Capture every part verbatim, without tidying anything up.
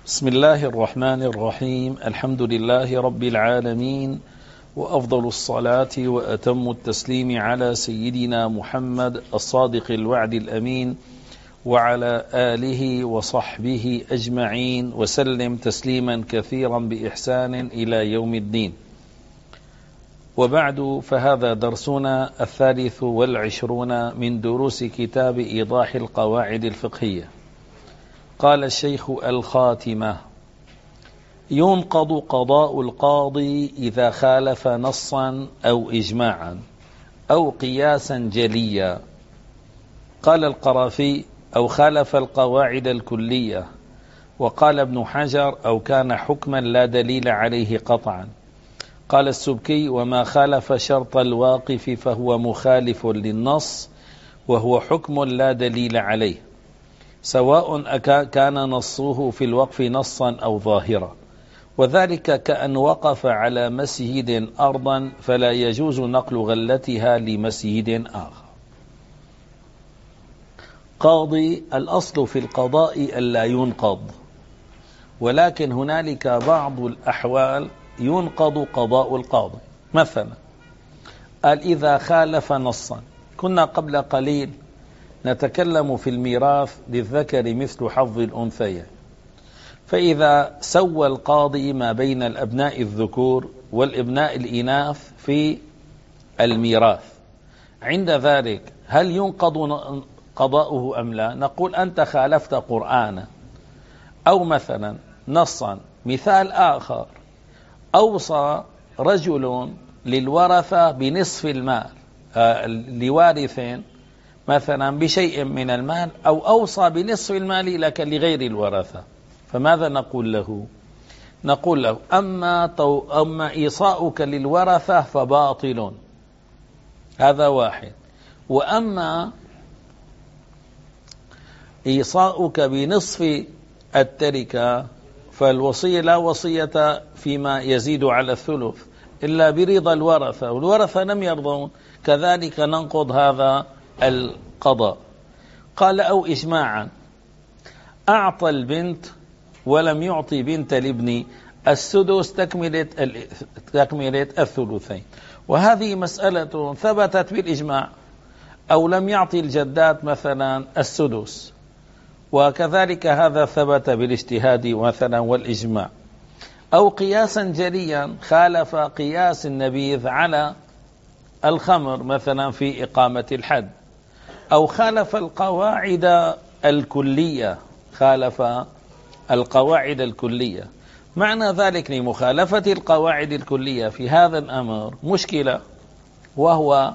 بسم الله الرحمن الرحيم. الحمد لله رب العالمين، وأفضل الصلاة وأتم التسليم على سيدنا محمد الصادق الوعد الأمين وعلى آله وصحبه أجمعين وسلم تسليما كثيرا بإحسان إلى يوم الدين. وبعد، فهذا درسنا الثالث والعشرون من دروس كتاب إيضاح القواعد الفقهية. قال الشيخ الخاتمة: ينقض قضاء القاضي إذا خالف نصا أو إجماعا أو قياسا جليا. قال القرافي: أو خالف القواعد الكلية. وقال ابن حجر: أو كان حكما لا دليل عليه قطعا. قال السبكي: وما خالف شرط الواقف فهو مخالف للنص، وهو حكم لا دليل عليه، سواء كان نصه في الوقف نصا أو ظاهرا، وذلك كأن وقف على مسجد أرضا فلا يجوز نقل غلتها لمسجد آخر. قاضي: الأصل في القضاء ألا ينقض، ولكن هنالك بعض الأحوال ينقض قضاء القاضي. مثلا قال: إذا خالف نصا. كنا قبل قليل نتكلم في الميراث للذكر مثل حظ الأنثيين، فإذا سوى القاضي ما بين الأبناء الذكور والأبناء الإناث في الميراث، عند ذلك هل ينقض قضاؤه أم لا؟ نقول: أنت خالفت قرآنا، أو مثلا نصا. مثال آخر: أوصى رجل للورثة بنصف المال، آه لوارثين مثلا بشيء من المال، أو أوصى بنصف المال لك لغير الورثة، فماذا نقول له؟ نقول له: أما, تو أما إيصاؤك للورثة فباطل، هذا واحد. وأما إيصاؤك بنصف التركة فالوصية لا وصية فيما يزيد على الثلث إلا برضا الورثة، والورثة لم يرضون، كذلك ننقض هذا القضاء. قال: أو إجماعا، أعطى البنت ولم يعطي بنت الابن السدس تكملة تكملة الثلثين، وهذه مسألة ثبتت بالإجماع. أو لم يعطي الجدات مثلا السدس، وكذلك هذا ثبت بالاجتهاد مثلا والإجماع. أو قياسا جليا، خالف قياس النبيذ على الخمر مثلا في إقامة الحد. أو خالف القواعد الكلية، خالف القواعد الكلية. معنى ذلك لمخالفة القواعد الكلية في هذا الأمر مشكلة، وهو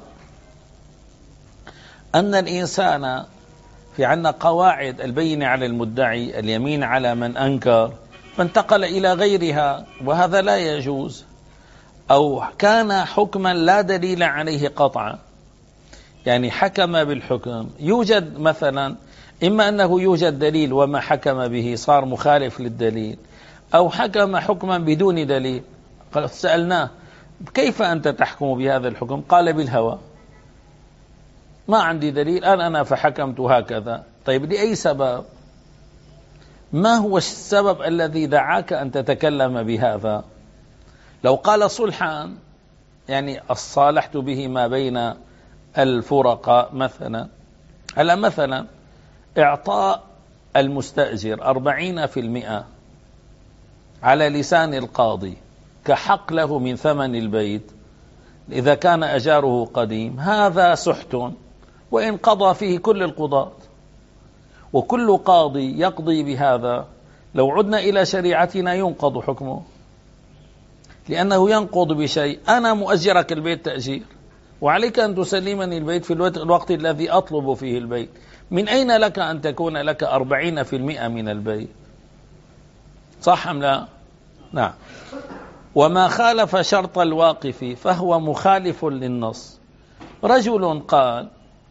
أن الإنسان في عنا قواعد: البينة على المدعي، اليمين على من أنكر، فانتقل إلى غيرها، وهذا لا يجوز. أو كان حكما لا دليل عليه قطعا، يعني حكم بالحكم، يوجد مثلا إما أنه يوجد دليل وما حكم به صار مخالف للدليل، أو حكم حكما بدون دليل. سألناه: كيف أنت تحكم بهذا الحكم؟ قال: بالهوى، ما عندي دليل، أنا أنا فحكمت هكذا. طيب، لأي سبب؟ ما هو السبب الذي دعاك أن تتكلم بهذا؟ لو قال صلحا، يعني الصالحت به ما بين الفرقاء مثلا. هلا مثلا إعطاء المستأجر أربعين في المئة على لسان القاضي كحق له من ثمن البيت إذا كان أجاره قديم، هذا سحت، وإن قضى فيه كل القضاة، وكل قاضي يقضي بهذا لو عدنا إلى شريعتنا ينقض حكمه، لأنه ينقض بشيء: أنا مؤجرك البيت تأجير، وعليك أن تسلمني البيت في الوقت الذي أطلب فيه البيت. من أين لك أن تكون لك أربعين في المئة من البيت؟ صح أم لا؟ نعم. وما خالف شرط الواقف فهو مخالف للنص. رجل قال: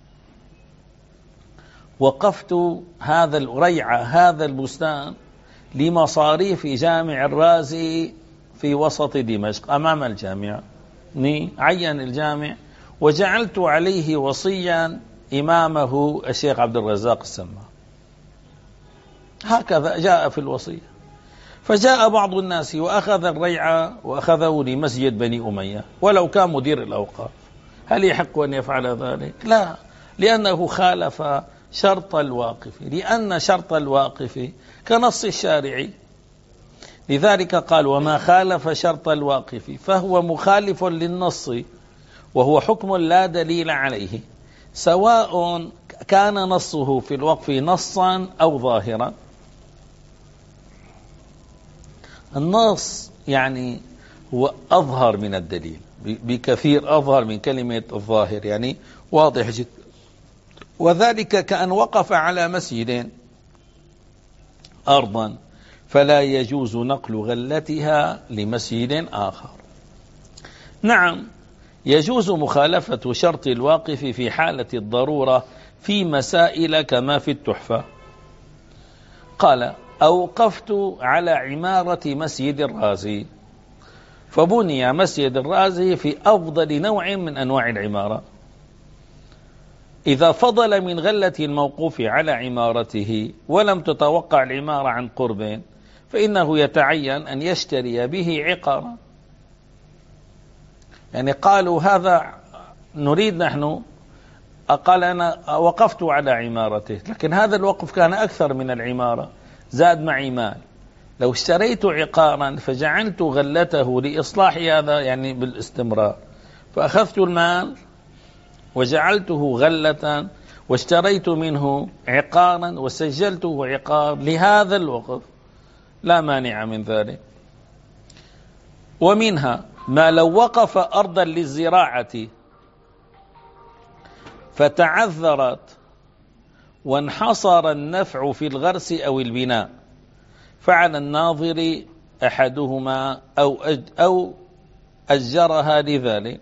وقفت هذا الريع هذا البستان لمصاريف جامع الرازي في وسط دمشق أمام الجامع، عين الجامع وجعلت عليه وصيا إمامه الشيخ عبد الرزاق السماع، هكذا جاء في الوصية. فجاء بعض الناس وأخذ الريع وأخذه لمسجد بني أمية ولو كان مدير الأوقاف، هل يحق أن يفعل ذلك؟ لا، لأنه خالف شرط الواقف، لأن شرط الواقف كنص الشارع. لذلك قال وما خالف شرط الواقف فهو مخالف للنص وهو حكم لا دليل عليه، سواء كان نصه في الوقف نصا أو ظاهرا. النص يعني هو أظهر من الدليل بكثير، أظهر من كلمة الظاهر، يعني واضح جدا. وذلك كأن وقف على مسجد أرضا فلا يجوز نقل غلتها لمسجد آخر. نعم، يجوز مخالفة شرط الواقف في حالة الضرورة في مسائل كما في التحفة. قال أوقفت على عمارة مسجد الرازي، فبني مسجد الرازي في أفضل نوع من أنواع العمارة. إذا فضل من غلة الموقوف على عمارته ولم تتوقع العمارة عن قرب فإنه يتعين أن يشتري به عقارا. يعني قالوا هذا نريد نحن، قال أنا وقفت على عمارته، لكن هذا الوقف كان أكثر من العمارة، زاد معي مال، لو اشتريت عقارا فجعلت غلته لإصلاح هذا يعني بالاستمرار، فأخذت المال وجعلته غلة واشتريت منه عقارا وسجلته عقار لهذا الوقف، لا مانع من ذلك. ومنها ما لو وقف أرضا للزراعة فتعذرت وانحصر النفع في الغرس أو البناء فعلى الناظر أحدهما أو أو أجرها لذلك.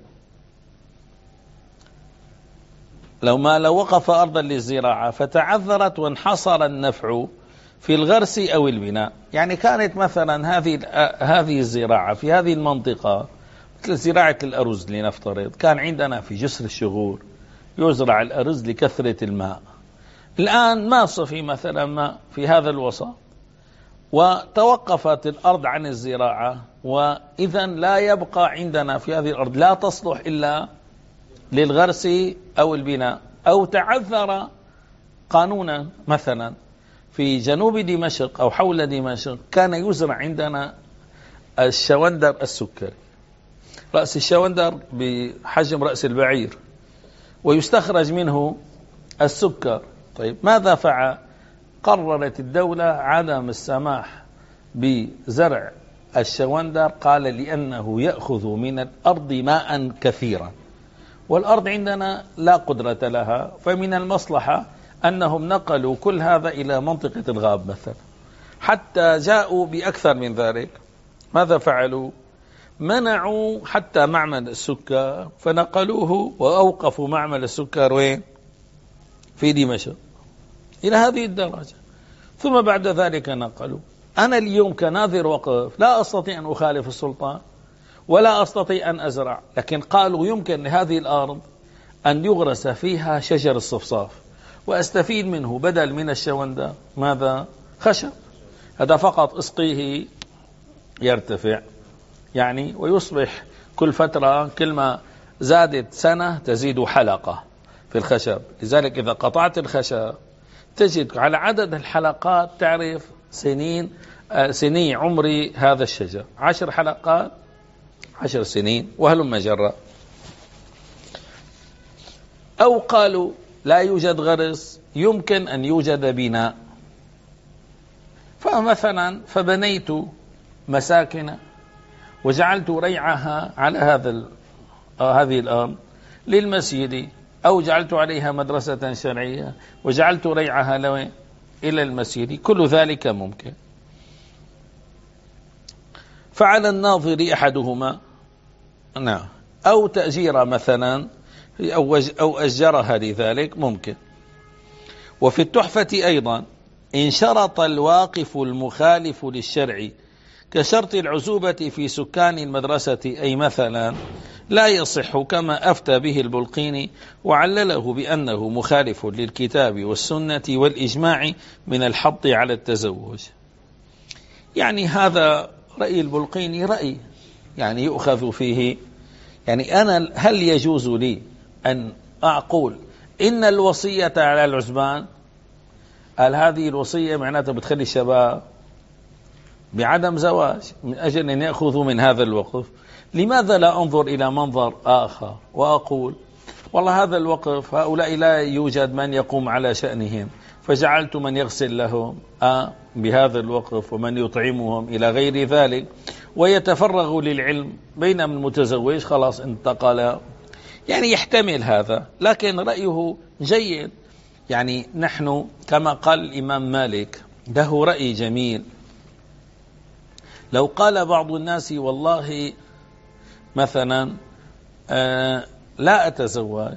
لو ما لو وقف أرضا للزراعة فتعذرت وانحصر النفع في الغرس أو البناء، يعني كانت مثلا هذه هذه الزراعة في هذه المنطقة مثل زراعة الأرز لنفترض، كان عندنا في جسر الشغور يزرع الأرز لكثرة الماء، الآن ما صفي مثلا ماء في هذا الوسط وتوقفت الأرض عن الزراعة، وإذا لا يبقى عندنا في هذه الأرض لا تصلح إلا للغرس أو البناء. أو تعذر قانونا مثلا في جنوب دمشق أو حول دمشق كان يزرع عندنا الشوندر السكري، رأس الشوندر بحجم رأس البعير ويستخرج منه السكر. طيب ماذا فعل؟ قررت الدولة عدم السماح بزرع الشوندر، قال لأنه يأخذ من الأرض ماء كثيرا والأرض عندنا لا قدرة لها، فمن المصلحة أنهم نقلوا كل هذا إلى منطقة الغاب مثلا. حتى جاءوا بأكثر من ذلك، ماذا فعلوا؟ منعوا حتى معمل السكر فنقلوه وأوقفوا معمل السكر وين؟ في دمشق، إلى هذه الدرجة. ثم بعد ذلك نقلوا. أنا اليوم كناظر وقف لا أستطيع أن أخالف السلطان ولا أستطيع أن أزرع، لكن قالوا يمكن لهذه الأرض أن يغرس فيها شجر الصفصاف وأستفيد منه بدل من الشوندر ماذا؟ خشب. هذا فقط اسقيه يرتفع يعني، ويصبح كل فترة كل ما زادت سنة تزيد حلقة في الخشب. لذلك إذا قطعت الخشب تجد على عدد الحلقات تعرف سنين سنين عمر هذا الشجر، عشر حلقات عشر سنين وهلم جرى. أو قالوا لا يوجد غرس، يمكن أن يوجد بناء، فمثلا فبنيت مساكن وجعلت ريعها على هذا هذه الأرض للمسجد، أو جعلت عليها مدرسة شرعية وجعلت ريعها لوين؟ إلى المسجد، كل ذلك ممكن. فعلى الناظر أحدهما، نعم، أو تأجير مثلا أو أجرها لذلك ممكن. وفي التحفة أيضا إن شرط الواقف المخالف للشرع كشرط العزوبة في سكان المدرسة، أي مثلا لا يصح كما أفتى به البلقيني وعلله بأنه مخالف للكتاب والسنة والإجماع من الحض على التزوج. يعني هذا رأي البلقيني رأي يعني يؤخذ فيه. يعني أنا هل يجوز لي أن أقول إن الوصية على العزبان؟ قال هذه الوصية معناتها بتخلي الشباب بعدم زواج من أجل أن يأخذوا من هذا الوقف. لماذا لا أنظر إلى منظر آخر وأقول والله هذا الوقف هؤلاء لا يوجد من يقوم على شأنهم، فجعلت من يغسل لهم آه بهذا الوقف ومن يطعمهم إلى غير ذلك ويتفرغ للعلم، بينما المتزوج خلاص انتقل. يعني يحتمل هذا، لكن رأيه جيد. يعني نحن كما قال الإمام مالك له رأي جميل. لو قال بعض الناس والله مثلا آه لا أتزوج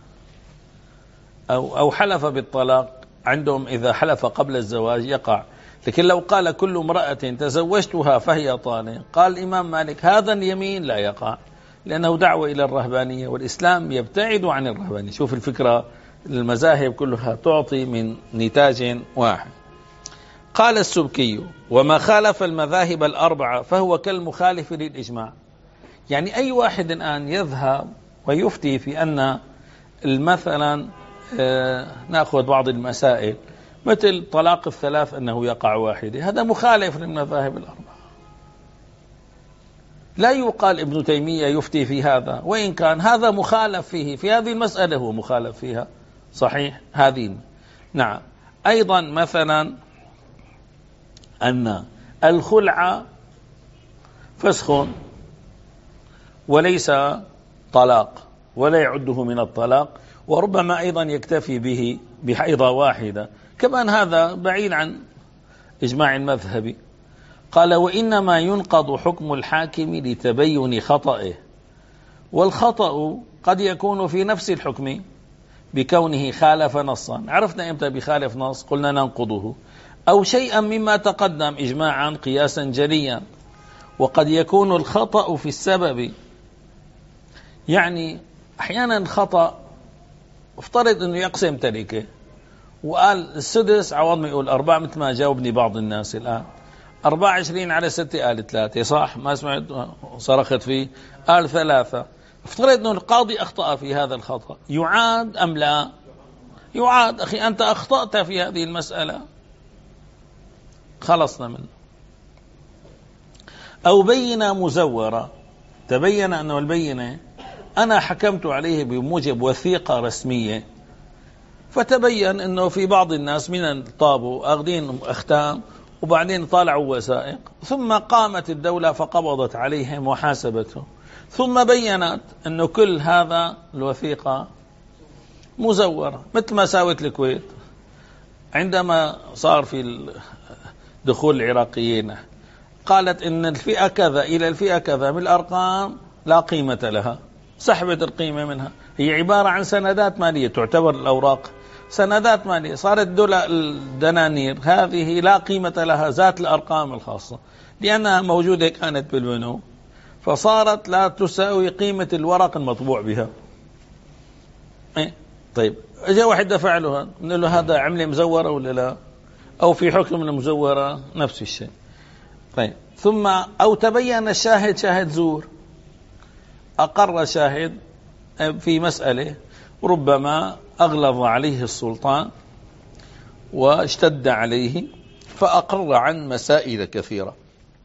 أو, أو حلف بالطلاق، عندهم إذا حلف قبل الزواج يقع، لكن لو قال كل امرأة تزوجتها فهي طالق، قال الإمام مالك هذا اليمين لا يقع، لأنه دعوة إلى الرهبانية، والإسلام يبتعد عن الرهبانية. شوف الفكرة، المذاهب كلها تعطي من نتاج واحد. قال السبكي وما خالف المذاهب الأربعة فهو كالمخالف للإجماع. يعني أي واحد الآن يذهب ويفتي في أن مثلا آه نأخذ بعض المسائل مثل طلاق الثلاث أنه يقع واحدة، هذا مخالف للمذاهب الأربعة. لا يقال ابن تيمية يفتي في هذا، وإن كان هذا مخالف فيه، في هذه المسألة هو مخالف فيها، صحيح هذه. نعم. أيضا مثلا أن الخلع فسخ وليس طلاق ولا يعده من الطلاق، وربما أيضا يكتفي به بحيضة واحدة، كمان هذا بعيد عن إجماع المذهبي. قال وإنما ينقض حكم الحاكم لتبين خطئه، والخطأ قد يكون في نفس الحكم بكونه خالف نصا. عرفنا إمتى بخالف نص؟ قلنا ننقضه، أو شيئا مما تقدم إجماعا قياسا جليا. وقد يكون الخطأ في السبب، يعني أحيانا الخطأ افترض أنه يقسم تركه وقال السدس عوض ما يقول أربعة، مثل ما جاوبني بعض الناس الآن، أربعة عشرين على ستة قال ثلاثة، صح؟ ما سمعت صرخت فيه، قال ثلاثة. افترض أنه القاضي أخطأ في هذا الخطأ، يعاد أم لا؟ يعاد. أخي أنت أخطأت في هذه المسألة، خلصنا منه. أو بينة مزورة، تبين أنه البينة أنا حكمت عليه بموجب وثيقة رسمية، فتبين أنه في بعض الناس من الطابو أخذين أختام وبعدين طالعوا وثائق، ثم قامت الدولة فقبضت عليهم وحاسبتهم، ثم بينت أنه كل هذا الوثيقة مزورة، مثل ما ساوت الكويت عندما صار في دخول العراقيين، قالت إن الفئة كذا إلى الفئة كذا من الأرقام لا قيمة لها، سحبت القيمة منها. هي عبارة عن سندات مالية، تعتبر الأوراق سندات مالية، صارت دولة الدنانير هذه لا قيمة لها، ذات الأرقام الخاصة، لأنها موجودة كانت بالبنوك، فصارت لا تساوي قيمة الورق المطبوع بها. إيه؟ طيب اجا واحد دفع له، نقول له هذا عملة مزورة ولا لا؟ أو في حكم المزورة نفس الشيء. طيب ثم أو تبين الشاهد شاهد زور، أقر شاهد في مسألة ربما أغلظ عليه السلطان واشتد عليه فأقر عن مسائل كثيرة.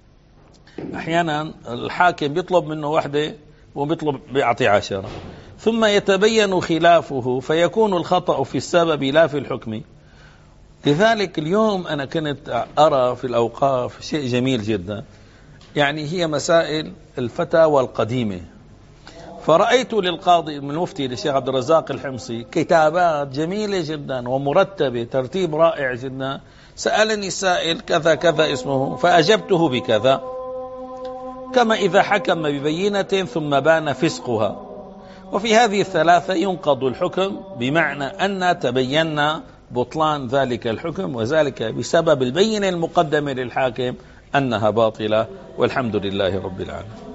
أحيانا الحاكم بيطلب منه واحدة وبيطلب بيعطي عشرة، ثم يتبين خلافه فيكون الخطأ في السبب لا في الحكم. لذلك اليوم أنا كنت أرى في الأوقاف شيء جميل جدا، يعني هي مسائل الفتاوى القديمة، فرأيت للقاضي من المفتي للشيخ عبد الرزاق الحمصي كتابات جميلة جدا ومرتبة، ترتيب رائع جدا. سألني السائل كذا كذا اسمه، فأجبته بكذا، كما إذا حكم ببينة ثم بان فسقها. وفي هذه الثلاثة ينقض الحكم، بمعنى أن تبينا بطلان ذلك الحكم، وذلك بسبب البينة المقدمة للحاكم أنها باطلة، والحمد لله رب العالمين.